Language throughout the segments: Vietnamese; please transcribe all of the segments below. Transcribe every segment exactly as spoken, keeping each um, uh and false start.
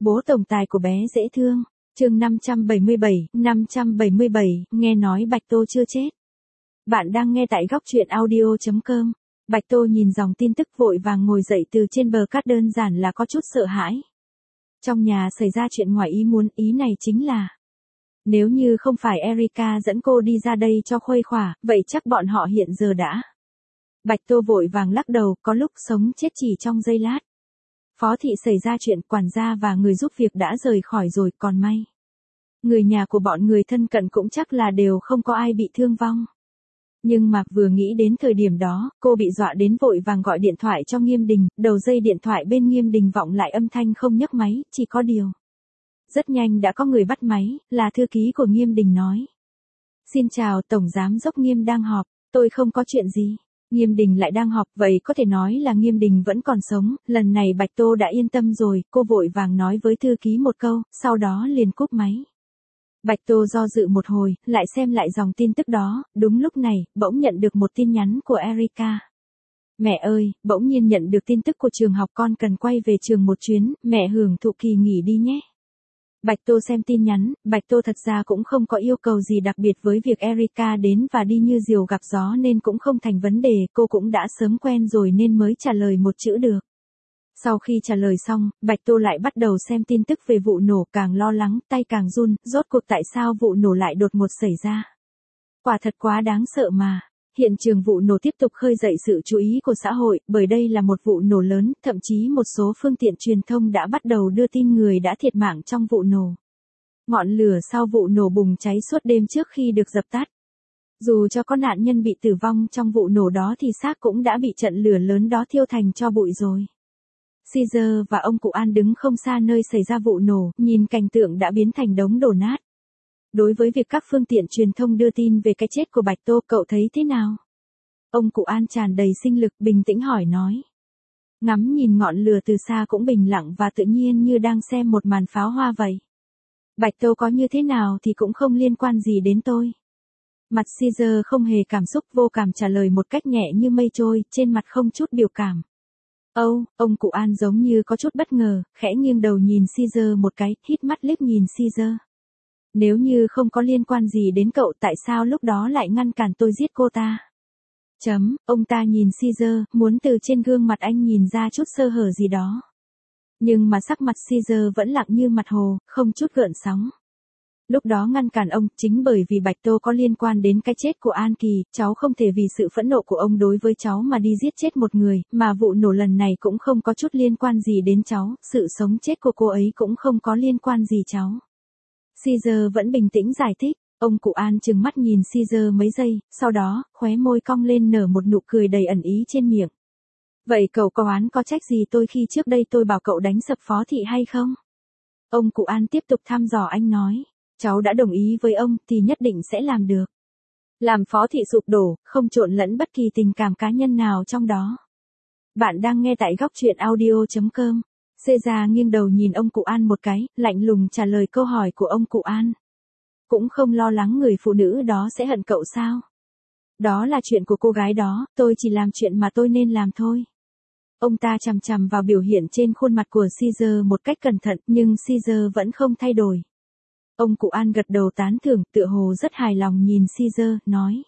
Bố tổng tài của bé dễ thương. Chương năm trăm bảy mươi bảy, năm trăm bảy mươi bảy, nghe nói Bạch Tô chưa chết. Bạn đang nghe tại góc truyện audio chấm com. Bạch Tô nhìn dòng tin tức vội vàng ngồi dậy từ trên bờ cát, đơn giản là có chút sợ hãi. Trong nhà xảy ra chuyện ngoài ý muốn, ý này chính là nếu như không phải Erika dẫn cô đi ra đây cho khuây khỏa, vậy chắc bọn họ hiện giờ đã. Bạch Tô vội vàng lắc đầu, có lúc sống chết chỉ trong giây lát. Phó thị xảy ra chuyện, quản gia và người giúp việc đã rời khỏi rồi, còn may. Người nhà của bọn người thân cận cũng chắc là đều không có ai bị thương vong. Nhưng mà vừa nghĩ đến thời điểm đó, cô bị dọa đến vội vàng gọi điện thoại cho Nghiêm Đình, đầu dây điện thoại bên Nghiêm Đình vọng lại âm thanh không nhấc máy, chỉ có điều. Rất nhanh đã có người bắt máy, là thư ký của Nghiêm Đình nói. Xin chào, Tổng Giám đốc Nghiêm đang họp, tôi không có chuyện gì. Nghiêm Đình lại đang họp, vậy có thể nói là Nghiêm Đình vẫn còn sống, lần này Bạch Tô đã yên tâm rồi, cô vội vàng nói với thư ký một câu, sau đó liền cúp máy. Bạch Tô do dự một hồi, lại xem lại dòng tin tức đó, đúng lúc này, bỗng nhận được một tin nhắn của Erika. Mẹ ơi, bỗng nhiên nhận được tin tức của trường học, con cần quay về trường một chuyến, mẹ hưởng thụ kỳ nghỉ đi nhé. Bạch Tô xem tin nhắn, Bạch Tô thật ra cũng không có yêu cầu gì đặc biệt với việc Erika đến và đi như diều gặp gió nên cũng không thành vấn đề, cô cũng đã sớm quen rồi nên mới trả lời một chữ được. Sau khi trả lời xong, Bạch Tô lại bắt đầu xem tin tức về vụ nổ, càng lo lắng, tay càng run, rốt cuộc tại sao vụ nổ lại đột ngột xảy ra. Quả thật quá đáng sợ mà. Hiện trường vụ nổ tiếp tục khơi dậy sự chú ý của xã hội, bởi đây là một vụ nổ lớn, thậm chí một số phương tiện truyền thông đã bắt đầu đưa tin người đã thiệt mạng trong vụ nổ. Ngọn lửa sau vụ nổ bùng cháy suốt đêm trước khi được dập tắt. Dù cho có nạn nhân bị tử vong trong vụ nổ đó thì xác cũng đã bị trận lửa lớn đó thiêu thành tro bụi rồi. Caesar và ông cụ An đứng không xa nơi xảy ra vụ nổ, nhìn cảnh tượng đã biến thành đống đổ nát. Đối với việc các phương tiện truyền thông đưa tin về cái chết của Bạch Tô, cậu thấy thế nào? Ông cụ An tràn đầy sinh lực, bình tĩnh hỏi nói. Ngắm nhìn ngọn lửa từ xa cũng bình lặng và tự nhiên như đang xem một màn pháo hoa vậy. Bạch Tô có như thế nào thì cũng không liên quan gì đến tôi. Mặt Caesar không hề cảm xúc, vô cảm trả lời một cách nhẹ như mây trôi, trên mặt không chút biểu cảm. Âu, oh, ông cụ An giống như có chút bất ngờ, khẽ nghiêng đầu nhìn Caesar một cái, hít mắt liếc nhìn Caesar. Nếu như không có liên quan gì đến cậu, tại sao lúc đó lại ngăn cản tôi giết cô ta? Chấm, ông ta nhìn Caesar, muốn từ trên gương mặt anh nhìn ra chút sơ hở gì đó. Nhưng mà sắc mặt Caesar vẫn lặng như mặt hồ, không chút gợn sóng. Lúc đó ngăn cản ông, chính bởi vì Bạch Tô có liên quan đến cái chết của An Kỳ, cháu không thể vì sự phẫn nộ của ông đối với cháu mà đi giết chết một người, mà vụ nổ lần này cũng không có chút liên quan gì đến cháu, sự sống chết của cô ấy cũng không có liên quan gì cháu. Caesar vẫn bình tĩnh giải thích, ông cụ An trừng mắt nhìn Caesar mấy giây, sau đó, khóe môi cong lên nở một nụ cười đầy ẩn ý trên miệng. Vậy cậu có oán có trách gì tôi khi trước đây tôi bảo cậu đánh sập Phó thị hay không? Ông cụ An tiếp tục thăm dò anh nói, cháu đã đồng ý với ông thì nhất định sẽ làm được. Làm Phó thị sụp đổ, không trộn lẫn bất kỳ tình cảm cá nhân nào trong đó. Bạn đang nghe tại góc truyện audio chấm com. Caesar nghiêng đầu nhìn ông cụ An một cái, lạnh lùng trả lời câu hỏi của ông cụ An. Cũng không lo lắng người phụ nữ đó sẽ hận cậu sao? Đó là chuyện của cô gái đó, tôi chỉ làm chuyện mà tôi nên làm thôi. Ông ta chằm chằm vào biểu hiện trên khuôn mặt của Caesar một cách cẩn thận, nhưng Caesar vẫn không thay đổi. Ông cụ An gật đầu tán thưởng, tựa hồ rất hài lòng nhìn Caesar, nói.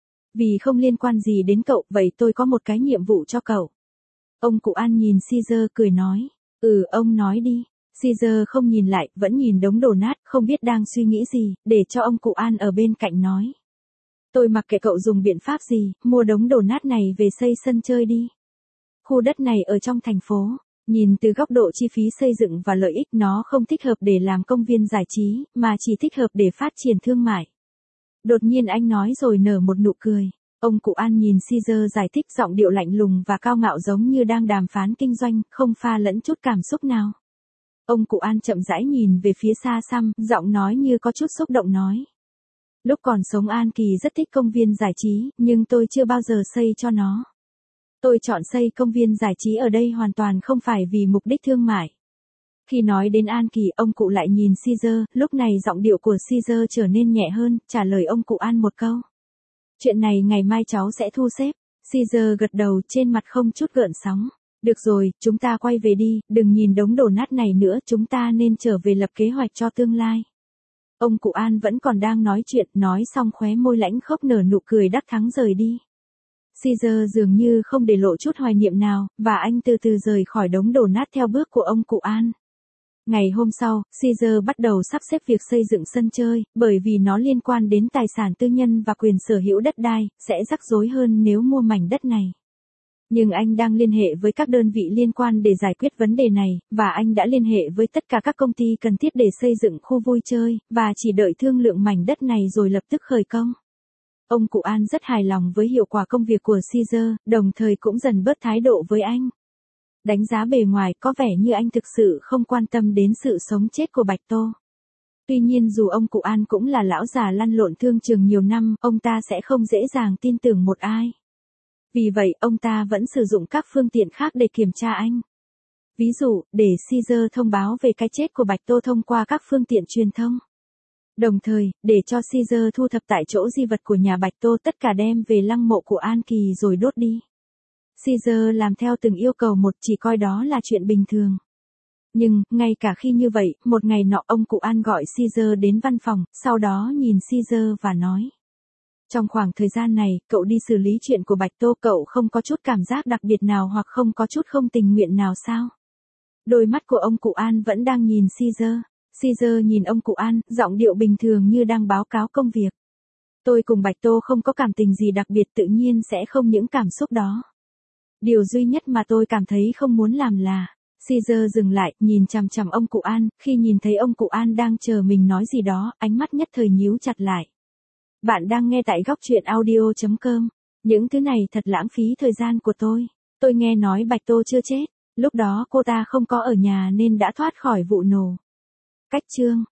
Vì không liên quan gì đến cậu, vậy tôi có một cái nhiệm vụ cho cậu. Ông cụ An nhìn Caesar cười nói. Ừ, ông nói đi. Caesar không nhìn lại, vẫn nhìn đống đổ nát, không biết đang suy nghĩ gì, để cho ông cụ An ở bên cạnh nói. Tôi mặc kệ cậu dùng biện pháp gì, mua đống đổ nát này về xây sân chơi đi. Khu đất này ở trong thành phố, nhìn từ góc độ chi phí xây dựng và lợi ích nó không thích hợp để làm công viên giải trí, mà chỉ thích hợp để phát triển thương mại. Đột nhiên anh nói rồi nở một nụ cười. Ông cụ An nhìn Caesar giải thích, giọng điệu lạnh lùng và cao ngạo giống như đang đàm phán kinh doanh, không pha lẫn chút cảm xúc nào. Ông cụ An chậm rãi nhìn về phía xa xăm, giọng nói như có chút xúc động nói. Lúc còn sống An Kỳ rất thích công viên giải trí, nhưng tôi chưa bao giờ xây cho nó. Tôi chọn xây công viên giải trí ở đây hoàn toàn không phải vì mục đích thương mại. Khi nói đến An Kỳ, ông cụ lại nhìn Caesar, lúc này giọng điệu của Caesar trở nên nhẹ hơn, trả lời ông cụ An một câu. Chuyện này ngày mai cháu sẽ thu xếp. Caesar gật đầu, trên mặt không chút gợn sóng. Được rồi, chúng ta quay về đi, đừng nhìn đống đổ nát này nữa, chúng ta nên trở về lập kế hoạch cho tương lai. Ông cụ An vẫn còn đang nói chuyện, nói xong khóe môi lãnh khốc nở nụ cười đắc thắng rời đi. Caesar dường như không để lộ chút hoài niệm nào, và anh từ từ rời khỏi đống đổ nát theo bước của ông cụ An. Ngày hôm sau, Caesar bắt đầu sắp xếp việc xây dựng sân chơi, bởi vì nó liên quan đến tài sản tư nhân và quyền sở hữu đất đai, sẽ rắc rối hơn nếu mua mảnh đất này. Nhưng anh đang liên hệ với các đơn vị liên quan để giải quyết vấn đề này, và anh đã liên hệ với tất cả các công ty cần thiết để xây dựng khu vui chơi, và chỉ đợi thương lượng mảnh đất này rồi lập tức khởi công. Ông cụ An rất hài lòng với hiệu quả công việc của Caesar, đồng thời cũng dần bớt thái độ với anh. Đánh giá bề ngoài có vẻ như anh thực sự không quan tâm đến sự sống chết của Bạch Tô. Tuy nhiên dù ông cụ An cũng là lão già lăn lộn thương trường nhiều năm, ông ta sẽ không dễ dàng tin tưởng một ai. Vì vậy, ông ta vẫn sử dụng các phương tiện khác để kiểm tra anh. Ví dụ, để Caesar thông báo về cái chết của Bạch Tô thông qua các phương tiện truyền thông. Đồng thời, để cho Caesar thu thập tại chỗ di vật của nhà Bạch Tô tất cả đem về lăng mộ của An Kỳ rồi đốt đi. Caesar làm theo từng yêu cầu một, chỉ coi đó là chuyện bình thường. Nhưng, ngay cả khi như vậy, một ngày nọ ông cụ An gọi Caesar đến văn phòng, sau đó nhìn Caesar và nói. Trong khoảng thời gian này, cậu đi xử lý chuyện của Bạch Tô, cậu không có chút cảm giác đặc biệt nào hoặc không có chút không tình nguyện nào sao? Đôi mắt của ông cụ An vẫn đang nhìn Caesar. Caesar nhìn ông cụ An, giọng điệu bình thường như đang báo cáo công việc. Tôi cùng Bạch Tô không có cảm tình gì đặc biệt, tự nhiên sẽ không những cảm xúc đó. Điều duy nhất mà tôi cảm thấy không muốn làm là... Caesar dừng lại, nhìn chằm chằm ông cụ An, khi nhìn thấy ông cụ An đang chờ mình nói gì đó, ánh mắt nhất thời nhíu chặt lại. Bạn đang nghe tại góc truyện audio chấm com. Những thứ này thật lãng phí thời gian của tôi. Tôi nghe nói Bạch Tô chưa chết. Lúc đó cô ta không có ở nhà nên đã thoát khỏi vụ nổ. Cách chương